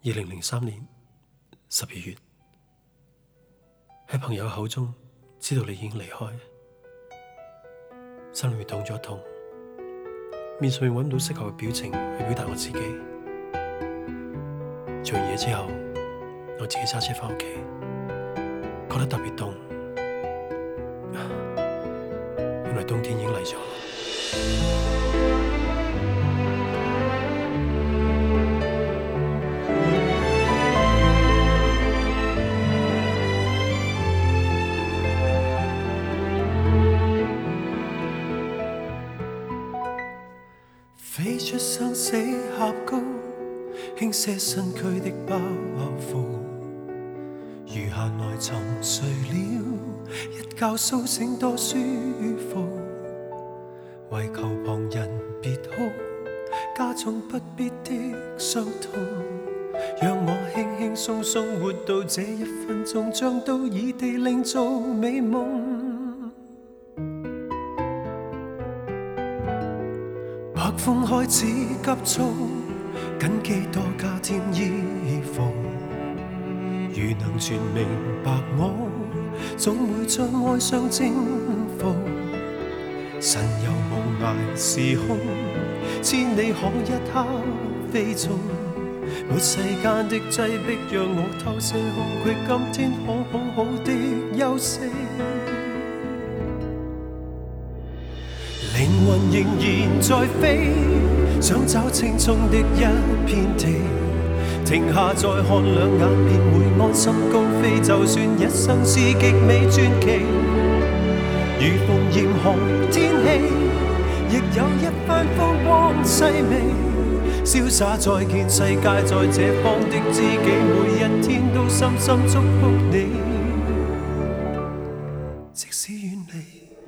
2003年12月，喺朋友口中知道你已經離開，心裏面痛咗一痛，面上面揾唔到適合嘅表情去表達我自己。做完嘢之後，我自己揸車返屋企，覺得特別凍，原來冬天已經嚟咗。飛出生死峽谷，輕些身軀的包袱，如閒來沉睡了，一覺甦醒多舒服。為求旁人別哭，加重不必的傷痛，讓我輕輕鬆鬆活到這1分鐘，將到異地另做美夢。北風開始急促，緊記多加添衣服。如能全明白我，總會將哀傷征服。神遊無涯時空，千里可一刻飛縱。沒世間的擠迫，讓我透射空隙，今天可好好的休息。靈魂仍然在飛，想找青蔥的一片地，停下再看兩眼便會安心高飛，就算一生是極美傳奇。如逢嚴寒天氣，亦有一番風光細微，瀟灑再見世界，在這方的知己，每一天都深深祝福你，即使遠離。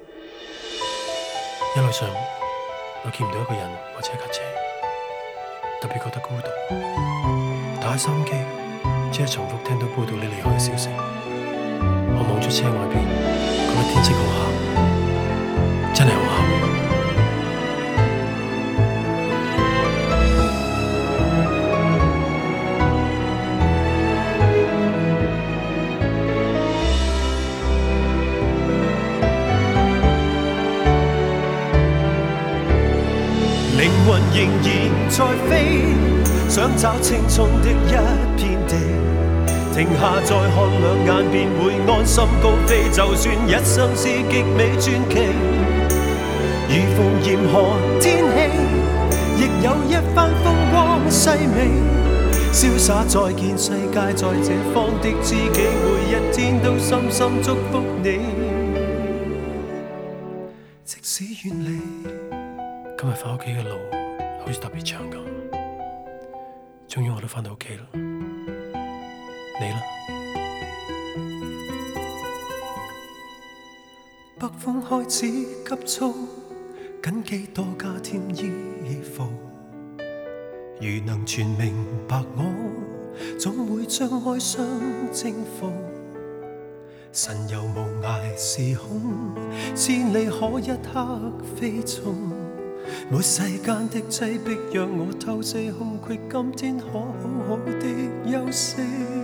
一路上我見唔到一個人或者一架車，特別覺得孤獨。打開收音機，只係重複聽到報道你離開嘅消息。我望住車外邊，覺得天色好黑，真係好黑。靈魂仍然在飛，想找青蔥的一片地，停下再看兩眼便會安心高飛，就算一生是極美傳奇。如逢嚴寒天氣，亦有一番風光細微，瀟灑再見世界，在這方的知己，每一天都深深祝福你，即使遠離。今日返屋企嘅路好似特別長咁，終於我都返到屋企啦。你呢？北風開始急促，緊記多加添衣服。如能全明白我，總會將哀傷征服。神遊無涯時空，千里可一刻飛縱。沒世間的擠迫，讓我透射空隙，今天可好好的休息。